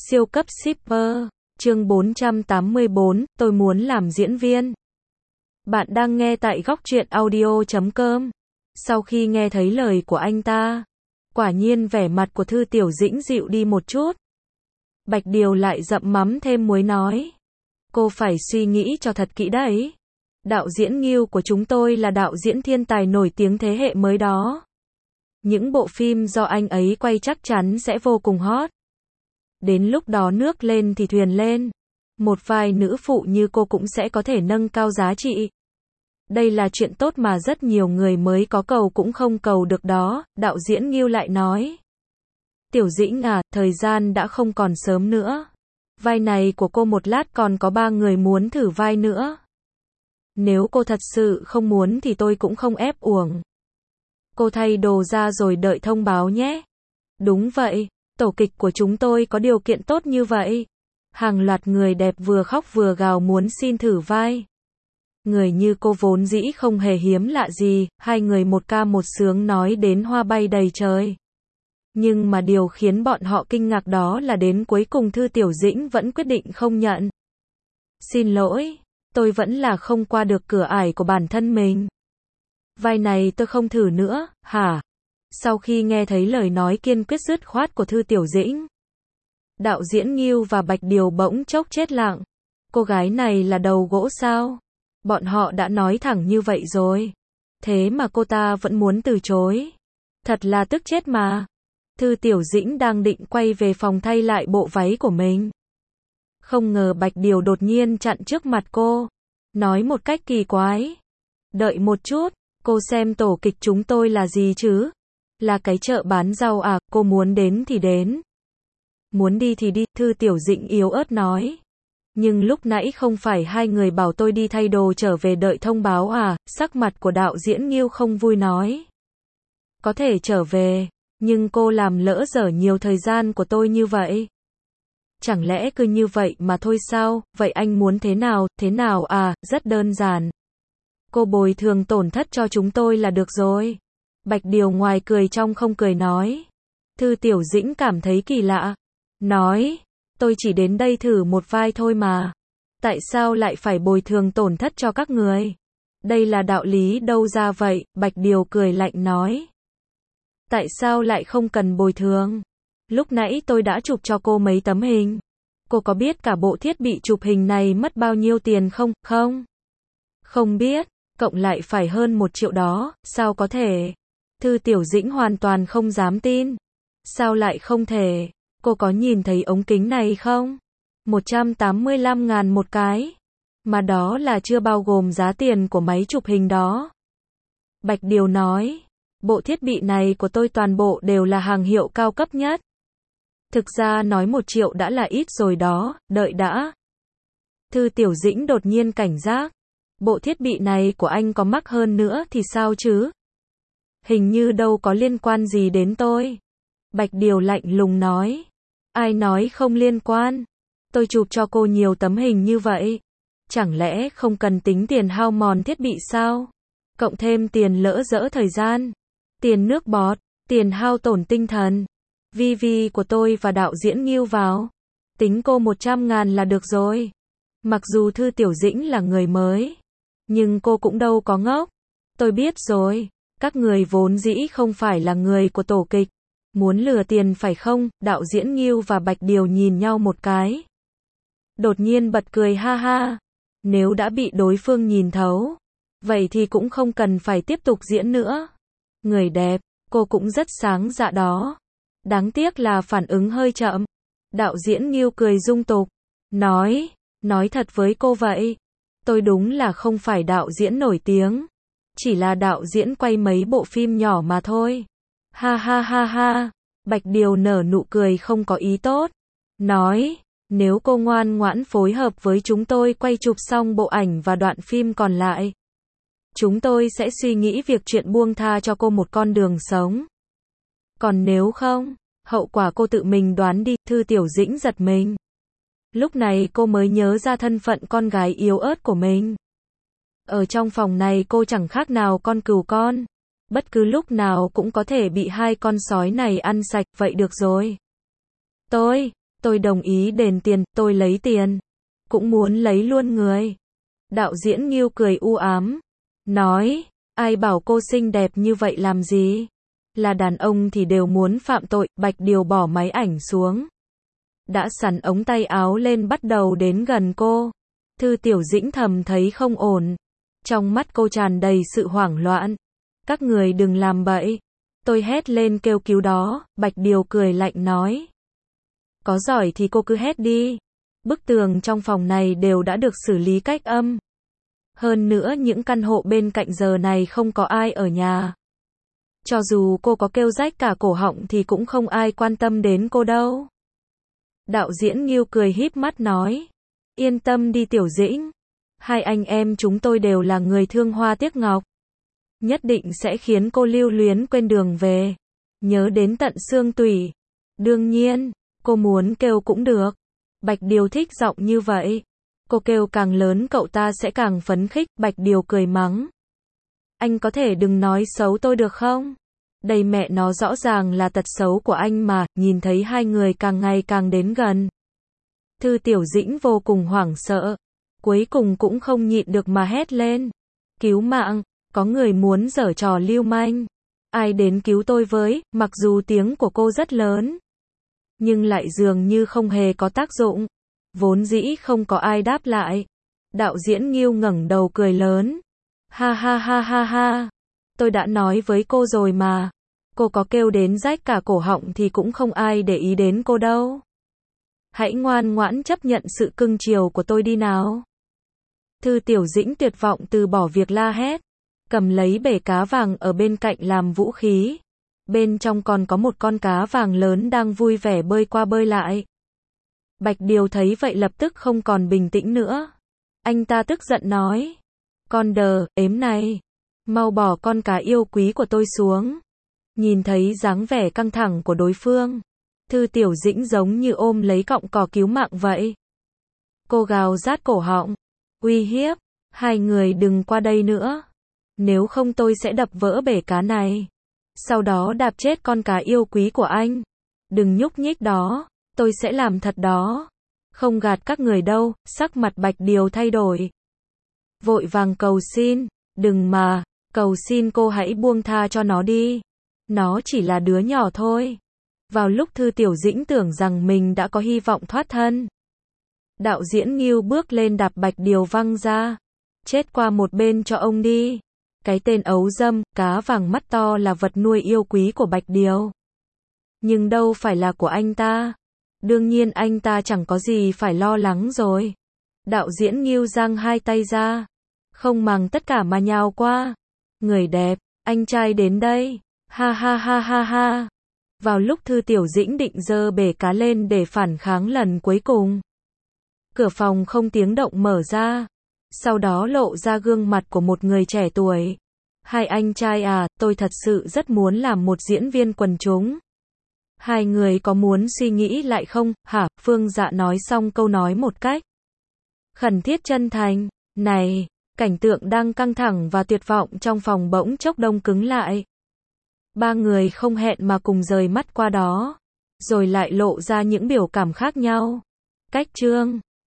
Siêu cấp shipper, chương 484, tôi muốn làm diễn viên. Bạn đang nghe tại góc truyện audio.com. Sau khi nghe thấy lời của anh ta, quả nhiên vẻ mặt của Thư Tiểu Dĩnh dịu đi một chút. Bạch Điều lại dậm mắm thêm muối nói. Cô phải suy nghĩ cho thật kỹ đấy. Đạo diễn Ngưu của chúng tôi là đạo diễn thiên tài nổi tiếng thế hệ mới đó. Những bộ phim do anh ấy quay chắc chắn sẽ vô cùng hot. Đến lúc đó nước lên thì thuyền lên. Một vài nữ phụ như cô cũng sẽ có thể nâng cao giá trị. Đây là chuyện tốt mà rất nhiều người mới có cầu cũng không cầu được đó, đạo diễn Ngưu lại nói. Tiểu Dĩnh à, thời gian đã không còn sớm nữa. Vai này của cô một lát còn có 3 người muốn thử vai nữa. Nếu cô thật sự không muốn thì tôi cũng không ép uổng. Cô thay đồ ra rồi đợi thông báo nhé. Đúng vậy, tổ kịch của chúng tôi có điều kiện tốt như vậy. Hàng loạt người đẹp vừa khóc vừa gào muốn xin thử vai. Người như cô vốn dĩ không hề hiếm lạ gì, hai người một ca một sướng nói đến hoa bay đầy trời. Nhưng mà điều khiến bọn họ kinh ngạc đó là đến cuối cùng Thư Tiểu Dĩnh vẫn quyết định không nhận. Xin lỗi, tôi vẫn là không qua được cửa ải của bản thân mình. Vai này tôi không thử nữa, hả? Sau khi nghe thấy lời nói kiên quyết dứt khoát của Thư Tiểu Dĩnh, đạo diễn Ngưu và Bạch Điều bỗng chốc chết lặng. Cô gái này là đầu gỗ sao? Bọn họ đã nói thẳng như vậy rồi. Thế mà cô ta vẫn muốn từ chối. Thật là tức chết mà. Thư Tiểu Dĩnh đang định quay về phòng thay lại bộ váy của mình. Không ngờ Bạch Điều đột nhiên chặn trước mặt cô. Nói một cách kỳ quái. Đợi một chút, cô xem tổ kịch chúng tôi là gì chứ? Là cái chợ bán rau à, cô muốn đến thì đến. Muốn đi thì đi, Thư Tiểu Dĩnh yếu ớt nói. Nhưng lúc nãy không phải hai người bảo tôi đi thay đồ trở về đợi thông báo à, sắc mặt của đạo diễn Ngưu không vui nói. Có thể trở về, nhưng cô làm lỡ dở nhiều thời gian của tôi như vậy. Chẳng lẽ cứ như vậy mà thôi sao, vậy anh muốn thế nào à, rất đơn giản. Cô bồi thường tổn thất cho chúng tôi là được rồi. Bạch Điều ngoài cười trong không cười nói. Thư Tiểu Dĩnh cảm thấy kỳ lạ. Nói, tôi chỉ đến đây thử một vai thôi mà. Tại sao lại phải bồi thường tổn thất cho các người? Đây là đạo lý đâu ra vậy? Bạch Điều cười lạnh nói. Tại sao lại không cần bồi thường? Lúc nãy tôi đã chụp cho cô mấy tấm hình. Cô có biết cả bộ thiết bị chụp hình này mất bao nhiêu tiền không? Không. Không biết, cộng lại phải hơn 1 triệu đó, sao có thể? Thư Tiểu Dĩnh hoàn toàn không dám tin. Sao lại không thể? Cô có nhìn thấy ống kính này không? 185.000 một cái. Mà đó là chưa bao gồm giá tiền của máy chụp hình đó. Bạch Điều nói. Bộ thiết bị này của tôi toàn bộ đều là hàng hiệu cao cấp nhất. Thực ra nói 1 triệu đã là ít rồi đó, đợi đã. Thư Tiểu Dĩnh đột nhiên cảnh giác. Bộ thiết bị này của anh có mắc hơn nữa thì sao chứ? Hình như đâu có liên quan gì đến tôi. Bạch Điều lạnh lùng nói. Ai nói không liên quan? Tôi chụp cho cô nhiều tấm hình như vậy. Chẳng lẽ không cần tính tiền hao mòn thiết bị sao? Cộng thêm tiền lỡ dỡ thời gian, tiền nước bọt, tiền hao tổn tinh thần. VV của tôi và đạo diễn Ngưu vào. Tính cô 100.000 là được rồi. Mặc dù Thư Tiểu Dĩnh là người mới, nhưng cô cũng đâu có ngốc. Tôi biết rồi, các người vốn dĩ không phải là người của tổ kịch. Muốn lừa tiền phải không? Đạo diễn Ngưu và Bạch Điều nhìn nhau một cái. Đột nhiên bật cười ha ha. Nếu đã bị đối phương nhìn thấu, vậy thì cũng không cần phải tiếp tục diễn nữa. Người đẹp, cô cũng rất sáng dạ đó. Đáng tiếc là phản ứng hơi chậm. Đạo diễn Ngưu cười dung tục. Nói thật với cô vậy. Tôi đúng là không phải đạo diễn nổi tiếng. Chỉ là đạo diễn quay mấy bộ phim nhỏ mà thôi. Ha ha ha ha. Bạch Điều nở nụ cười không có ý tốt. Nói, nếu cô ngoan ngoãn phối hợp với chúng tôi quay chụp xong bộ ảnh và đoạn phim còn lại, chúng tôi sẽ suy nghĩ việc chuyện buông tha cho cô một con đường sống. Còn nếu không, hậu quả cô tự mình đoán đi. Thư Tiểu Dĩnh giật mình. Lúc này cô mới nhớ ra thân phận con gái yếu ớt của mình. Ở trong phòng này cô chẳng khác nào con cừu con. Bất cứ lúc nào cũng có thể bị hai con sói này ăn sạch, vậy được rồi. Tôi đồng ý đền tiền, tôi lấy tiền. Cũng muốn lấy luôn người. Đạo diễn Ngưu cười u ám. Nói, ai bảo cô xinh đẹp như vậy làm gì? Là đàn ông thì đều muốn phạm tội. Bạch Điều bỏ máy ảnh xuống. Đã sắn ống tay áo lên bắt đầu đến gần cô. Thư Tiểu Dĩnh thầm thấy không ổn. Trong mắt cô tràn đầy sự hoảng loạn. Các người đừng làm bậy. Tôi hét lên kêu cứu đó. Bạch Điều cười lạnh nói. Có giỏi thì cô cứ hét đi. Bức tường trong phòng này đều đã được xử lý cách âm. Hơn nữa những căn hộ bên cạnh giờ này không có ai ở nhà. Cho dù cô có kêu rách cả cổ họng thì cũng không ai quan tâm đến cô đâu. Đạo diễn Ngưu cười híp mắt nói. Yên tâm đi Tiểu Dĩnh. Hai anh em chúng tôi đều là người thương hoa tiếc ngọc. Nhất định sẽ khiến cô lưu luyến quên đường về. Nhớ đến tận xương tủy. Đương nhiên, cô muốn kêu cũng được. Bạch Điều thích giọng như vậy. Cô kêu càng lớn cậu ta sẽ càng phấn khích. Bạch Điều cười mắng. Anh có thể đừng nói xấu tôi được không? Đây mẹ nó rõ ràng là tật xấu của anh mà. Nhìn thấy hai người càng ngày càng đến gần. Thư Tiểu Dĩnh vô cùng hoảng sợ. Cuối cùng cũng không nhịn được mà hét lên. Cứu mạng, có người muốn giở trò lưu manh. Ai đến cứu tôi với, mặc dù tiếng của cô rất lớn. Nhưng lại dường như không hề có tác dụng. Vốn dĩ không có ai đáp lại. Đạo diễn Ngưu ngẩng đầu cười lớn. Ha ha ha ha ha. Tôi đã nói với cô rồi mà. Cô có kêu đến rách cả cổ họng thì cũng không ai để ý đến cô đâu. Hãy ngoan ngoãn chấp nhận sự cưng chiều của tôi đi nào. Thư Tiểu Dĩnh tuyệt vọng từ bỏ việc la hét. Cầm lấy bể cá vàng ở bên cạnh làm vũ khí. Bên trong còn có một con cá vàng lớn đang vui vẻ bơi qua bơi lại. Bạch Điều thấy vậy lập tức không còn bình tĩnh nữa. Anh ta tức giận nói. Con đờ, ếm này. Mau bỏ con cá yêu quý của tôi xuống. Nhìn thấy dáng vẻ căng thẳng của đối phương. Thư Tiểu Dĩnh giống như ôm lấy cọng cỏ cứu mạng vậy. Cô gào rát cổ họng. Uy hiếp. Hai người đừng qua đây nữa. Nếu không tôi sẽ đập vỡ bể cá này. Sau đó đạp chết con cá yêu quý của anh. Đừng nhúc nhích đó. Tôi sẽ làm thật đó. Không gạt các người đâu. Sắc mặt Bạch Điều thay đổi. Vội vàng cầu xin. Đừng mà. Cầu xin cô hãy buông tha cho nó đi. Nó chỉ là đứa nhỏ thôi. Vào lúc Thư Tiểu Dĩnh tưởng rằng mình đã có hy vọng thoát thân. Đạo diễn Ngưu bước lên đạp Bạch Điều văng ra. Chết qua một bên cho ông đi. Cái tên ấu dâm, cá vàng mắt to là vật nuôi yêu quý của Bạch Điều. Nhưng đâu phải là của anh ta. Đương nhiên anh ta chẳng có gì phải lo lắng rồi. Đạo diễn Ngưu giang hai tay ra. Không màng tất cả mà nhào qua. Người đẹp, anh trai đến đây. Ha ha ha ha ha. Vào lúc Thư Tiểu Dĩnh định giơ bể cá lên để phản kháng lần cuối cùng. Cửa phòng không tiếng động mở ra. Sau đó lộ ra gương mặt của một người trẻ tuổi. Hai anh trai à, tôi thật sự rất muốn làm một diễn viên quần chúng. Hai người có muốn suy nghĩ lại không, hả? Phương Dạ nói xong câu nói một cách khẩn thiết chân thành. Này, cảnh tượng đang căng thẳng và tuyệt vọng trong phòng bỗng chốc đông cứng lại. Ba người không hẹn mà cùng rời mắt qua đó. Rồi lại lộ ra những biểu cảm khác nhau. Cách chương